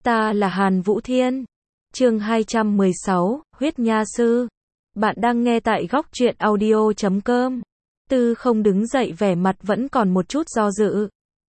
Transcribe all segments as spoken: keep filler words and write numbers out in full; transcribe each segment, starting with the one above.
Ta là Hàn Vũ Thiên. Chương hai trăm mười sáu, Huyết Nha Sư. Bạn đang nghe tại góc truyện audio chấm com. Tư không đứng dậy, vẻ mặt vẫn còn một chút do dự.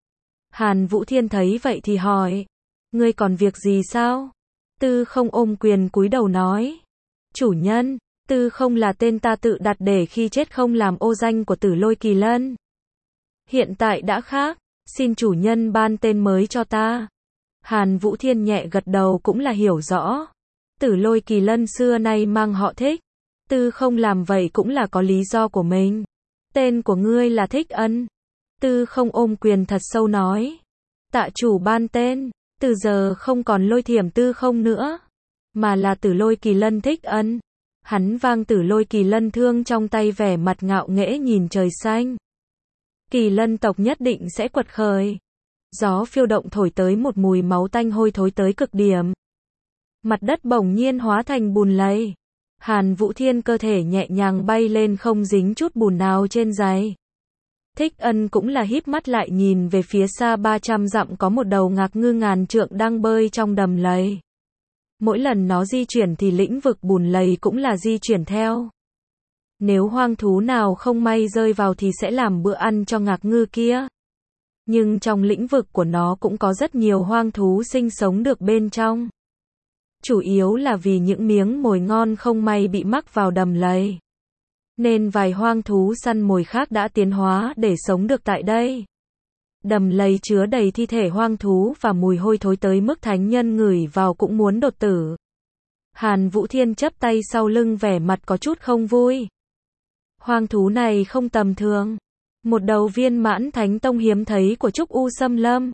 Hàn Vũ Thiên thấy vậy thì hỏi, ngươi còn việc gì sao? Tư không ôm quyền cúi đầu nói, chủ nhân, Tư không là tên ta tự đặt để khi chết không làm ô danh của Tử Lôi Kỳ Lân. Hiện tại đã khác, xin chủ nhân ban tên mới cho ta. Hàn Vũ Thiên nhẹ gật đầu, cũng là hiểu rõ. Tử Lôi Kỳ Lân xưa nay mang họ Thích. Tư không làm vậy cũng là có lý do của mình. Tên của ngươi là Thích Ân. Tư không ôm quyền thật sâu nói, tạ chủ ban tên, từ giờ không còn Lôi Thiểm Tư không nữa, mà là Tử Lôi Kỳ Lân Thích Ân. Hắn vang Tử Lôi Kỳ Lân thương trong tay, vẻ mặt ngạo nghễ nhìn trời xanh. Kỳ Lân tộc nhất định sẽ quật khởi. Gió phiêu động thổi tới, một mùi máu tanh hôi thối tới cực điểm. Mặt đất bỗng nhiên hóa thành bùn lầy. Hàn Vũ Thiên cơ thể nhẹ nhàng bay lên, không dính chút bùn nào trên giày. Thích Ân cũng là híp mắt lại, nhìn về phía xa ba trăm dặm có một đầu ngạc ngư ngàn trượng đang bơi trong đầm lầy. Mỗi lần nó di chuyển thì lĩnh vực bùn lầy cũng là di chuyển theo. Nếu hoang thú nào không may rơi vào thì sẽ làm bữa ăn cho ngạc ngư kia. Nhưng trong lĩnh vực của nó cũng có rất nhiều hoang thú sinh sống được bên trong. Chủ yếu là vì những miếng mồi ngon không may bị mắc vào đầm lầy, nên vài hoang thú săn mồi khác đã tiến hóa để sống được tại đây. Đầm lầy chứa đầy thi thể hoang thú và mùi hôi thối tới mức thánh nhân ngửi vào cũng muốn đột tử. Hàn Vũ Thiên chắp tay sau lưng, vẻ mặt có chút không vui. Hoang thú này không tầm thường. Một đầu viên mãn thánh tông hiếm thấy của Trúc U Xâm Lâm.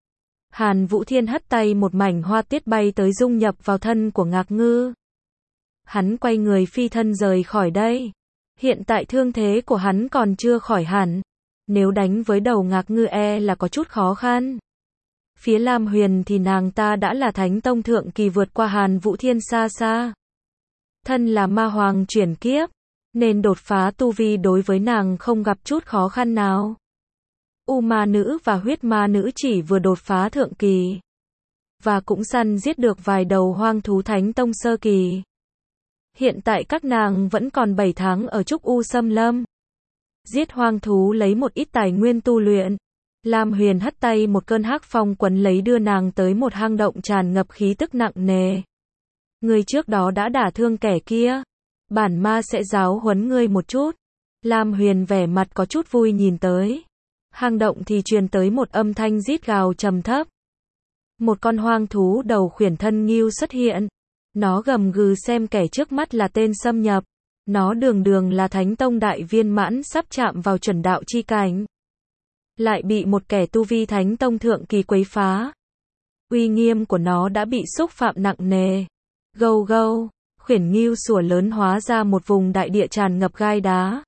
Hàn Vũ Thiên hất tay, một mảnh hoa tiết bay tới dung nhập vào thân của ngạc ngư. Hắn quay người phi thân rời khỏi đây. Hiện tại thương thế của hắn còn chưa khỏi hẳn. Nếu đánh với đầu ngạc ngư e là có chút khó khăn. Phía Lam Huyền thì nàng ta đã là thánh tông thượng kỳ, vượt qua Hàn Vũ Thiên xa xa. Thân là ma hoàng chuyển kiếp, nên đột phá tu vi đối với nàng không gặp chút khó khăn nào. U ma nữ và huyết ma nữ chỉ vừa đột phá thượng kỳ, và cũng săn giết được vài đầu hoang thú thánh tông sơ kỳ. Hiện tại các nàng vẫn còn bảy tháng ở Trúc U Xâm Lâm. Giết hoang thú lấy một ít tài nguyên tu luyện. Lam Huyền hất tay, một cơn hắc phong quấn lấy, đưa nàng tới một hang động tràn ngập khí tức nặng nề. Người trước đó đã đả thương kẻ kia, bản ma sẽ giáo huấn ngươi một chút. Lam Huyền vẻ mặt có chút vui nhìn tới. Hang động thì truyền tới một âm thanh rít gào trầm thấp. Một con hoang thú đầu khuyển thân ngưu xuất hiện. Nó gầm gừ xem kẻ trước mắt là tên xâm nhập. Nó đường đường là thánh tông đại viên mãn, sắp chạm vào chuẩn đạo chi cảnh, lại bị một kẻ tu vi thánh tông thượng kỳ quấy phá. Uy nghiêm của nó đã bị xúc phạm nặng nề. Gâu gâu, khuyển ngưu sủa lớn, hóa ra một vùng đại địa tràn ngập gai đá.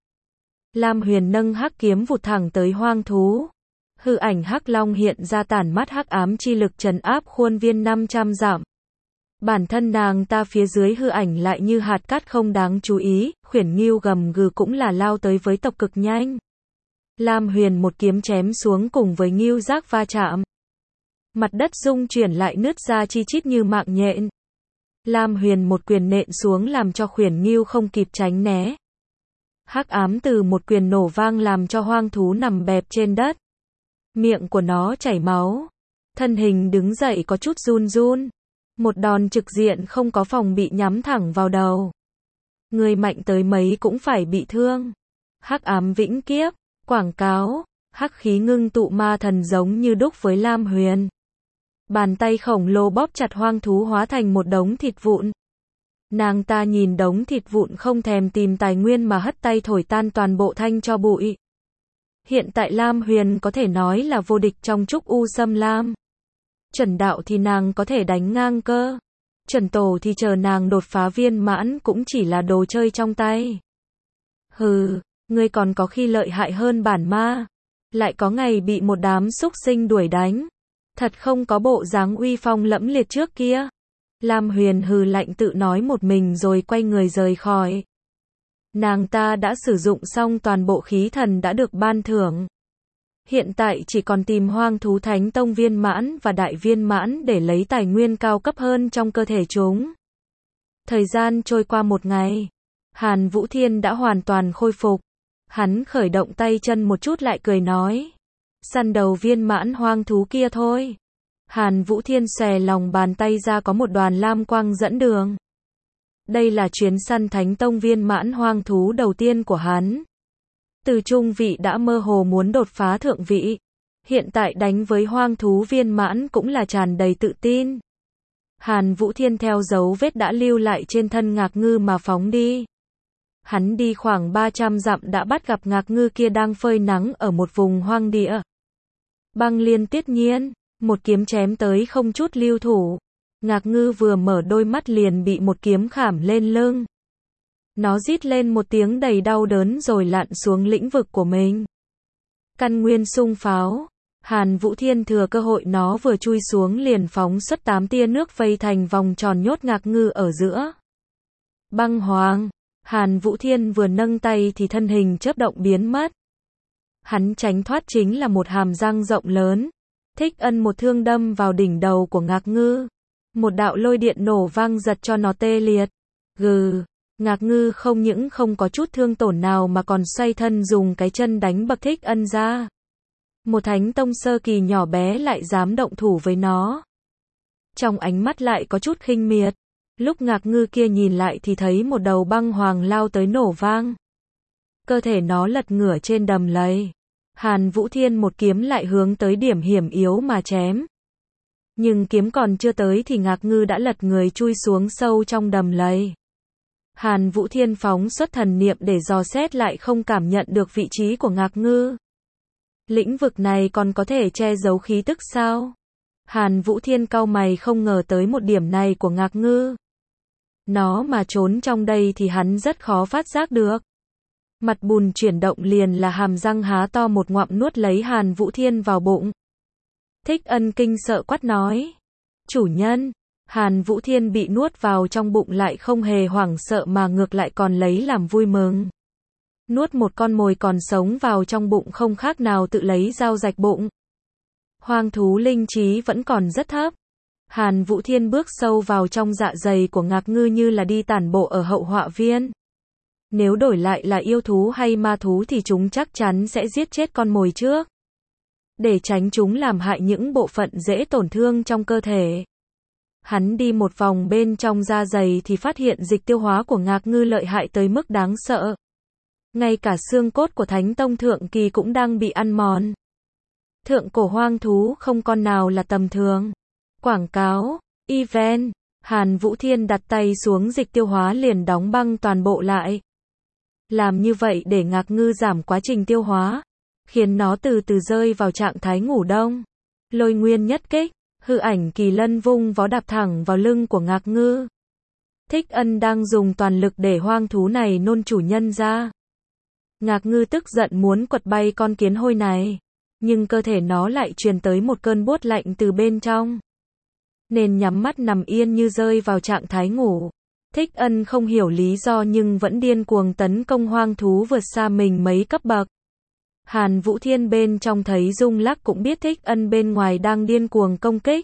Lam Huyền nâng hắc kiếm vụt thẳng tới hoang thú. Hư ảnh hắc long hiện ra, tản mắt hắc ám chi lực trấn áp khuôn viên năm trăm dặm. Bản thân nàng ta phía dưới hư ảnh lại như hạt cát không đáng chú ý. Khuyển ngưu gầm gừ cũng là lao tới với tốc cực nhanh. Lam Huyền một kiếm chém xuống, cùng với ngưu giác va chạm. Mặt đất rung chuyển lại, nứt ra chi chít như mạng nhện. Lam Huyền một quyền nện xuống, làm cho khuyển ngưu không kịp tránh né. Hắc ám từ một quyền nổ vang, làm cho hoang thú nằm bẹp trên đất. Miệng của nó chảy máu. Thân hình đứng dậy có chút run run. Một đòn trực diện không có phòng bị nhắm thẳng vào đầu. Người mạnh tới mấy cũng phải bị thương. Hắc ám vĩnh kiếp. Quảng cáo. Hắc khí ngưng tụ ma thần giống như đúc với Lam Huyền. Bàn tay khổng lồ bóp chặt hoang thú, hóa thành một đống thịt vụn. Nàng ta nhìn đống thịt vụn, không thèm tìm tài nguyên mà hất tay thổi tan toàn bộ thanh cho bụi. Hiện tại Lam Huyền có thể nói là vô địch trong Trúc U Xâm Lam. Chuẩn đạo thì nàng có thể đánh ngang cơ. Chuẩn tổ thì chờ nàng đột phá viên mãn cũng chỉ là đồ chơi trong tay. Hừ, ngươi còn có khi lợi hại hơn bản ma. Lại có ngày bị một đám súc sinh đuổi đánh. Thật không có bộ dáng uy phong lẫm liệt trước kia. Lam Huyền hừ lạnh tự nói một mình rồi quay người rời khỏi. Nàng ta đã sử dụng xong toàn bộ khí thần đã được ban thưởng. Hiện tại chỉ còn tìm hoang thú thánh tông viên mãn và đại viên mãn để lấy tài nguyên cao cấp hơn trong cơ thể chúng. Thời gian trôi qua một ngày. Hàn Vũ Thiên đã hoàn toàn khôi phục. Hắn khởi động tay chân một chút lại cười nói. Săn đầu viên mãn hoang thú kia thôi. Hàn Vũ Thiên xòe lòng bàn tay ra có một đoàn lam quang dẫn đường. Đây là chuyến săn thánh tông viên mãn hoang thú đầu tiên của hắn. Từ trung vị đã mơ hồ muốn đột phá thượng vị. Hiện tại đánh với hoang thú viên mãn cũng là tràn đầy tự tin. Hàn Vũ Thiên theo dấu vết đã lưu lại trên thân Ngạc Ngư mà phóng đi. Hắn đi khoảng ba trăm dặm đã bắt gặp Ngạc Ngư kia đang phơi nắng ở một vùng hoang địa. Băng Liên Tuyết Nhiên, một kiếm chém tới không chút lưu thủ. Ngạc Ngư vừa mở đôi mắt liền bị một kiếm khảm lên lưng. Nó rít lên một tiếng đầy đau đớn rồi lặn xuống lĩnh vực của mình. Căn nguyên xung pháo. Hàn Vũ Thiên thừa cơ hội nó vừa chui xuống liền phóng xuất tám tia nước vây thành vòng tròn nhốt Ngạc Ngư ở giữa. Băng Hoàng. Hàn Vũ Thiên vừa nâng tay thì thân hình chớp động biến mất. Hắn tránh thoát chính là một hàm răng rộng lớn. Thích Ân một thương đâm vào đỉnh đầu của Ngạc Ngư. Một đạo lôi điện nổ vang giật cho nó tê liệt. Gừ. Ngạc Ngư không những không có chút thương tổn nào mà còn xoay thân dùng cái chân đánh bật Thích Ân ra. Một thánh tông sơ kỳ nhỏ bé lại dám động thủ với nó. Trong ánh mắt lại có chút khinh miệt. Lúc Ngạc Ngư kia nhìn lại thì thấy một đầu băng hoàng lao tới nổ vang. Cơ thể nó lật ngửa trên đầm lầy. Hàn Vũ Thiên một kiếm lại hướng tới điểm hiểm yếu mà chém. Nhưng kiếm còn chưa tới thì Ngạc Ngư đã lật người chui xuống sâu trong đầm lầy. Hàn Vũ Thiên phóng xuất thần niệm để dò xét lại không cảm nhận được vị trí của Ngạc Ngư. Lĩnh vực này còn có thể che giấu khí tức sao? Hàn Vũ Thiên cau mày không ngờ tới một điểm này của Ngạc Ngư. Nó mà trốn trong đây thì hắn rất khó phát giác được. Mặt bùn chuyển động liền là hàm răng há to một ngoạm nuốt lấy Hàn Vũ Thiên vào bụng. Thích Ân kinh sợ quát nói. Chủ nhân. Hàn Vũ Thiên bị nuốt vào trong bụng lại không hề hoảng sợ mà ngược lại còn lấy làm vui mừng. Nuốt một con mồi còn sống vào trong bụng không khác nào tự lấy dao rạch bụng. Hoang thú linh trí vẫn còn rất thấp. Hàn Vũ Thiên bước sâu vào trong dạ dày của Ngạc Ngư như là đi tản bộ ở hậu họa viên. Nếu đổi lại là yêu thú hay ma thú thì chúng chắc chắn sẽ giết chết con mồi trước. Để tránh chúng làm hại những bộ phận dễ tổn thương trong cơ thể. Hắn đi một vòng bên trong da dày thì phát hiện dịch tiêu hóa của Ngạc Ngư lợi hại tới mức đáng sợ. Ngay cả xương cốt của Thánh Tông Thượng Kỳ cũng đang bị ăn mòn. Thượng cổ hoang thú không con nào là tầm thường. Quảng cáo, event, Hàn Vũ Thiên đặt tay xuống dịch tiêu hóa liền đóng băng toàn bộ lại. Làm như vậy để Ngạc Ngư giảm quá trình tiêu hóa, khiến nó từ từ rơi vào trạng thái ngủ đông. Lôi nguyên nhất kích, hư ảnh kỳ lân vung vó đạp thẳng vào lưng của Ngạc Ngư. Thích Ân đang dùng toàn lực để hoang thú này nôn chủ nhân ra. Ngạc Ngư tức giận muốn quật bay con kiến hôi này, nhưng cơ thể nó lại truyền tới một cơn buốt lạnh từ bên trong. Nên nhắm mắt nằm yên như rơi vào trạng thái ngủ. Thích Ân không hiểu lý do nhưng vẫn điên cuồng tấn công hoang thú vượt xa mình mấy cấp bậc. Hàn Vũ Thiên bên trong thấy rung lắc cũng biết Thích Ân bên ngoài đang điên cuồng công kích.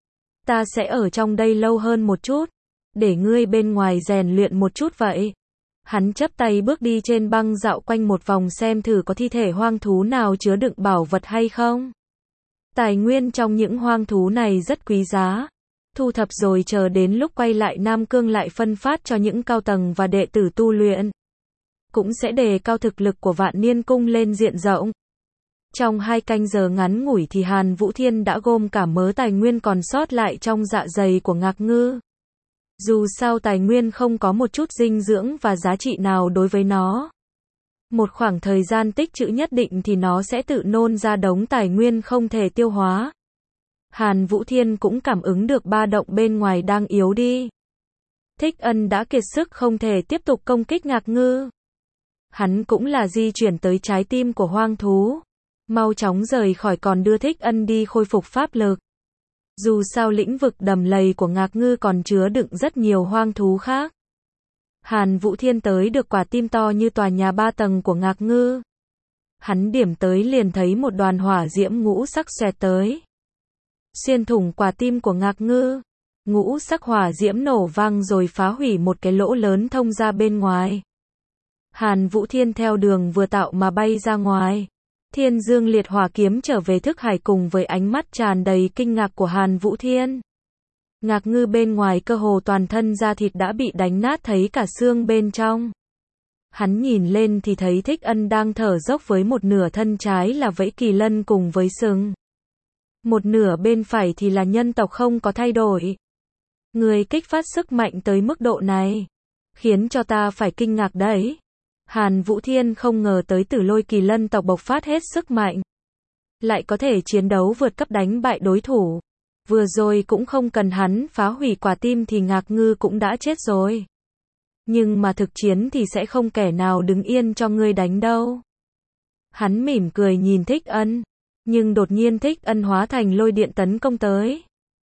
Ta sẽ ở trong đây lâu hơn một chút, để ngươi bên ngoài rèn luyện một chút vậy. Hắn chắp tay bước đi trên băng dạo quanh một vòng xem thử có thi thể hoang thú nào chứa đựng bảo vật hay không. Tài nguyên trong những hoang thú này rất quý giá. Thu thập rồi chờ đến lúc quay lại Nam Cương lại phân phát cho những cao tầng và đệ tử tu luyện. Cũng sẽ đề cao thực lực của Vạn Niên Cung lên diện rộng. Trong hai canh giờ ngắn ngủi thì Hàn Vũ Thiên đã gom cả mớ tài nguyên còn sót lại trong dạ dày của Ngạc Ngư. Dù sao tài nguyên không có một chút dinh dưỡng và giá trị nào đối với nó. Một khoảng thời gian tích trữ nhất định thì nó sẽ tự nôn ra đống tài nguyên không thể tiêu hóa. Hàn Vũ Thiên cũng cảm ứng được ba động bên ngoài đang yếu đi. Thích Ân đã kiệt sức không thể tiếp tục công kích Ngạc Ngư. Hắn cũng là di chuyển tới trái tim của hoang thú. Mau chóng rời khỏi còn đưa Thích Ân đi khôi phục pháp lực. Dù sao lĩnh vực đầm lầy của Ngạc Ngư còn chứa đựng rất nhiều hoang thú khác. Hàn Vũ Thiên tới được quả tim to như tòa nhà ba tầng của Ngạc Ngư. Hắn điểm tới liền thấy một đoàn hỏa diễm ngũ sắc xoẹt tới. Xuyên thủng quả tim của Ngạc Ngư. Ngũ sắc hỏa diễm nổ vang rồi phá hủy một cái lỗ lớn thông ra bên ngoài. Hàn Vũ Thiên theo đường vừa tạo mà bay ra ngoài. Thiên Dương liệt hỏa kiếm trở về thức hải cùng với ánh mắt tràn đầy kinh ngạc của Hàn Vũ Thiên. Ngạc Ngư bên ngoài cơ hồ toàn thân da thịt đã bị đánh nát thấy cả xương bên trong. Hắn nhìn lên thì thấy Thích Ân đang thở dốc với một nửa thân trái là vẫy kỳ lân cùng với sừng. Một nửa bên phải thì là nhân tộc không có thay đổi. Người kích phát sức mạnh tới mức độ này. Khiến cho ta phải kinh ngạc đấy. Hàn Vũ Thiên không ngờ tới Tử Lôi kỳ lân tộc bộc phát hết sức mạnh. Lại có thể chiến đấu vượt cấp đánh bại đối thủ. Vừa rồi cũng không cần hắn phá hủy quả tim thì Ngạc Ngư cũng đã chết rồi. Nhưng mà thực chiến thì sẽ không kẻ nào đứng yên cho ngươi đánh đâu. Hắn mỉm cười nhìn Thích Ân. Nhưng đột nhiên Thích Ân hóa thành lôi điện tấn công tới.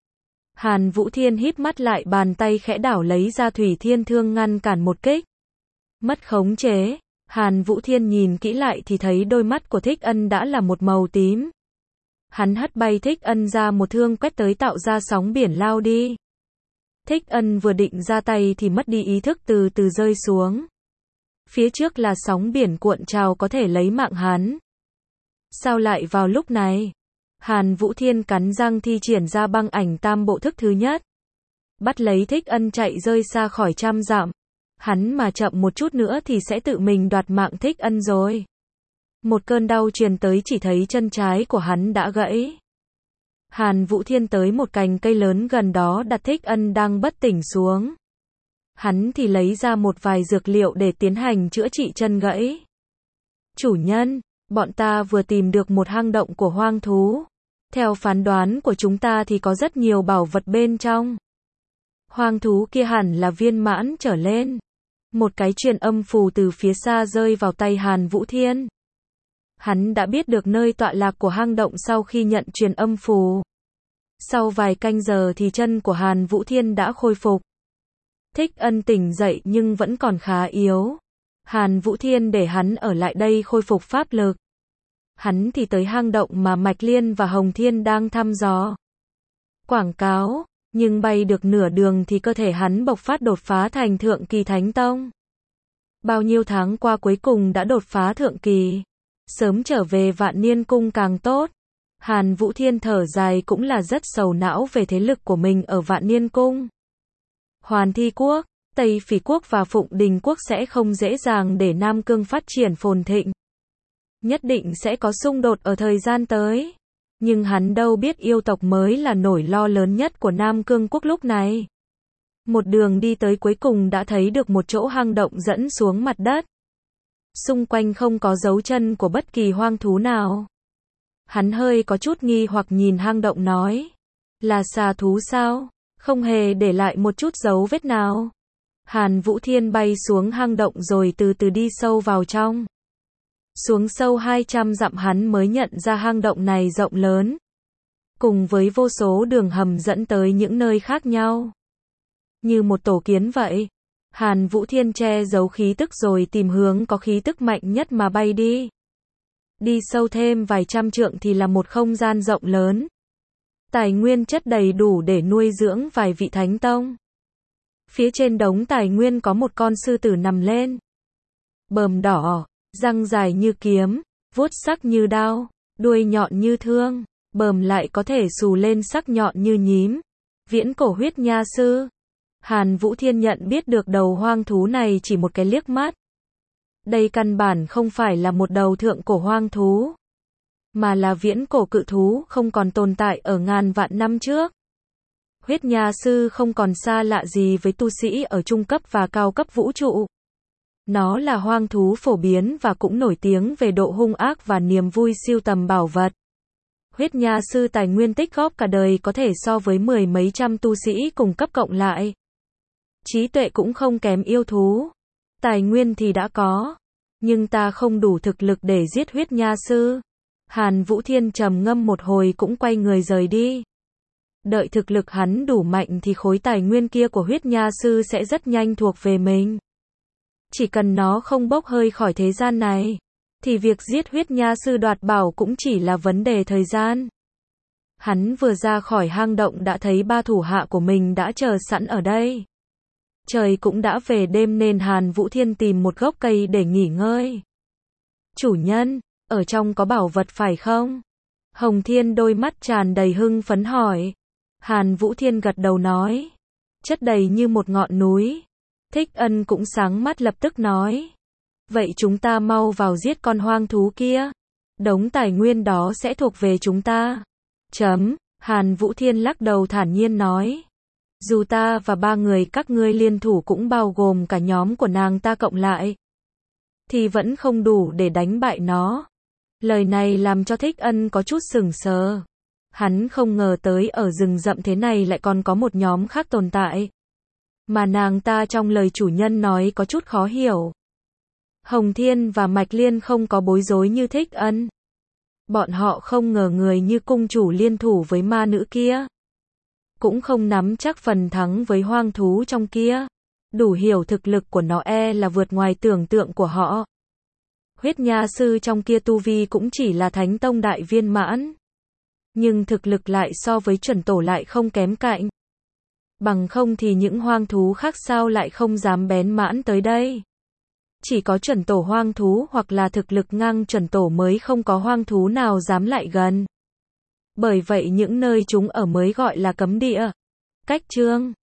Hàn Vũ Thiên híp mắt lại bàn tay khẽ đảo lấy ra Thủy Thiên Thương ngăn cản một kích. Mất khống chế. Hàn Vũ Thiên nhìn kỹ lại thì thấy đôi mắt của Thích Ân đã là một màu tím. Hắn hất bay Thích Ân ra một thương quét tới tạo ra sóng biển lao đi. Thích Ân vừa định ra tay thì mất đi ý thức từ từ rơi xuống. Phía trước là sóng biển cuộn trào có thể lấy mạng hắn. Sao lại vào lúc này? Hàn Vũ Thiên cắn răng thi triển ra băng ảnh tam bộ thức thứ nhất. Bắt lấy Thích Ân chạy rơi xa khỏi trăm dặm. Hắn mà chậm một chút nữa thì sẽ tự mình đoạt mạng Thích Ân rồi. Một cơn đau truyền tới chỉ thấy chân trái của hắn đã gãy. Hàn Vũ Thiên tới một cành cây lớn gần đó đặt Thích Ân đang bất tỉnh xuống. Hắn thì lấy ra một vài dược liệu để tiến hành chữa trị chân gãy. Chủ nhân, bọn ta vừa tìm được một hang động của hoang thú. Theo phán đoán của chúng ta thì có rất nhiều bảo vật bên trong. Hoang thú kia hẳn là viên mãn trở lên. Một cái truyền âm phù từ phía xa rơi vào tay Hàn Vũ Thiên. Hắn đã biết được nơi tọa lạc của hang động sau khi nhận truyền âm phù. Sau vài canh giờ thì chân của Hàn Vũ Thiên đã khôi phục. Thích Ân tỉnh dậy nhưng vẫn còn khá yếu. Hàn Vũ Thiên để hắn ở lại đây khôi phục pháp lực. Hắn thì tới hang động mà Mạch Liên và Hồng Thiên đang thăm dò. Quảng cáo, nhưng bay được nửa đường thì cơ thể hắn bộc phát đột phá thành Thượng Kỳ Thánh Tông. Bao nhiêu tháng qua cuối cùng đã đột phá Thượng Kỳ. Sớm trở về Vạn Niên Cung càng tốt. Hàn Vũ Thiên thở dài cũng là rất sầu não về thế lực của mình ở Vạn Niên Cung. Hoàn Thi Quốc, Tây Phỉ Quốc và Phụng Đình Quốc sẽ không dễ dàng để Nam Cương phát triển phồn thịnh. Nhất định sẽ có xung đột ở thời gian tới. Nhưng hắn đâu biết yêu tộc mới là nỗi lo lớn nhất của Nam Cương Quốc lúc này. Một đường đi tới cuối cùng đã thấy được một chỗ hang động dẫn xuống mặt đất. Xung quanh không có dấu chân của bất kỳ hoang thú nào. Hắn hơi có chút nghi hoặc nhìn hang động nói. Là xà thú sao? Không hề để lại một chút dấu vết nào. Hàn Vũ Thiên bay xuống hang động rồi từ từ đi sâu vào trong. Xuống sâu hai trăm dặm hắn mới nhận ra hang động này rộng lớn. Cùng với vô số đường hầm dẫn tới những nơi khác nhau. Như một tổ kiến vậy. Hàn Vũ Thiên che giấu khí tức rồi tìm hướng có khí tức mạnh nhất mà bay đi. Đi sâu thêm vài trăm trượng thì là một không gian rộng lớn. Tài nguyên chất đầy đủ để nuôi dưỡng vài vị thánh tông. Phía trên đống tài nguyên có một con sư tử nằm lên. Bờm đỏ, răng dài như kiếm, vuốt sắc như đao, đuôi nhọn như thương, bờm lại có thể xù lên sắc nhọn như nhím. Viễn cổ huyết nha sư. Hàn Vũ Thiên nhận biết được đầu hoang thú này chỉ một cái liếc mắt. Đây căn bản không phải là một đầu thượng cổ hoang thú, mà là viễn cổ cự thú không còn tồn tại ở ngàn vạn năm trước. Huyết nha sư không còn xa lạ gì với tu sĩ ở trung cấp và cao cấp vũ trụ. Nó là hoang thú phổ biến và cũng nổi tiếng về độ hung ác và niềm vui sưu tầm bảo vật. Huyết nha sư tài nguyên tích góp cả đời có thể so với mười mấy trăm tu sĩ cùng cấp cộng lại. Trí tuệ cũng không kém yêu thú. Tài nguyên thì đã có, nhưng ta không đủ thực lực để giết huyết nha sư. Hàn Vũ Thiên trầm ngâm một hồi cũng quay người rời đi. Đợi thực lực hắn đủ mạnh thì khối tài nguyên kia của huyết nha sư sẽ rất nhanh thuộc về mình. Chỉ cần nó không bốc hơi khỏi thế gian này, thì việc giết huyết nha sư đoạt bảo cũng chỉ là vấn đề thời gian. Hắn vừa ra khỏi hang động đã thấy ba thủ hạ của mình đã chờ sẵn ở đây. Trời cũng đã về đêm nên Hàn Vũ Thiên tìm một gốc cây để nghỉ ngơi. Chủ nhân, ở trong có bảo vật phải không? Hồng Thiên đôi mắt tràn đầy hưng phấn hỏi. Hàn Vũ Thiên gật đầu nói. Chất đầy như một ngọn núi. Thích Ân cũng sáng mắt lập tức nói. Vậy chúng ta mau vào giết con hoang thú kia. Đống tài nguyên đó sẽ thuộc về chúng ta. Chấm, Hàn Vũ Thiên lắc đầu thản nhiên nói. Dù ta và ba người các ngươi liên thủ cũng bao gồm cả nhóm của nàng ta cộng lại, thì vẫn không đủ để đánh bại nó. Lời này làm cho Thích Ân có chút sửng sờ. Hắn không ngờ tới ở rừng rậm thế này lại còn có một nhóm khác tồn tại. Mà nàng ta trong lời chủ nhân nói có chút khó hiểu. Hồng Thiên và Mạch Liên không có bối rối như Thích Ân. Bọn họ không ngờ người như cung chủ liên thủ với ma nữ kia. Cũng không nắm chắc phần thắng với hoang thú trong kia. Đủ hiểu thực lực của nó e là vượt ngoài tưởng tượng của họ. Huyết nha sư trong kia tu vi cũng chỉ là thánh tông đại viên mãn. Nhưng thực lực lại so với chuẩn tổ lại không kém cạnh. Bằng không thì những hoang thú khác sao lại không dám bén mãn tới đây. Chỉ có chuẩn tổ hoang thú hoặc là thực lực ngang chuẩn tổ mới không có hoang thú nào dám lại gần. Bởi vậy những nơi chúng ở mới gọi là cấm địa. Cách chương